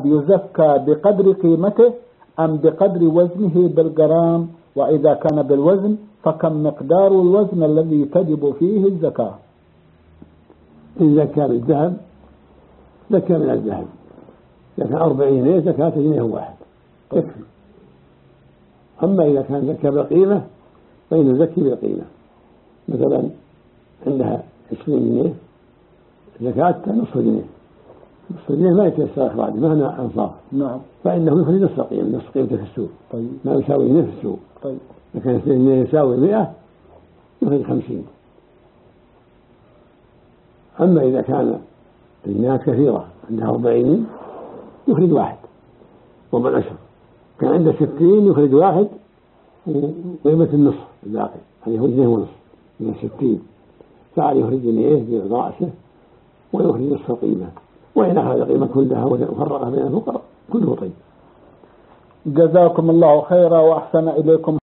يزكى بقدر قيمته أم بقدر وزنه بالجرام؟ وإذا كان بالوزن فكم مقدار الوزن الذي تجب فيه الزكاة؟ إن زكى بالذهب زكى من الذهب، إذا كان 40 جنيه زكاة جنيه واحد يكفي. أما إذا كان زكى بالقيمة فإنه يزكي بالقيمة، مثلا عندها 20 جنيه زكاة نصف جنيه، نصف جنيه ما يتيسر إخراجه مهما أنصاف، نعم، فإنه يخرج نصف قيمة، نصف قيمته في السوق. طيب. ما يساوي جنيه في السوق. طيب. إذا كان 2 جنيه يساوي 100 يخرج 50. أما إذا كان الجنيهات كثيرة عندها 40 يخرج واحد ربع العشر، كان عنده 60 يخرج واحد وقيمة النصف الباقي، يعني يخرج جنيه ونصف من 60، فعل يخرج جنيه برأسه ويخرج نصف القيمة، وإن أخذ القيمة كلها وفرقها بين الفقراء كله طيب. جزاكم الله خيرا وأحسن إليكم.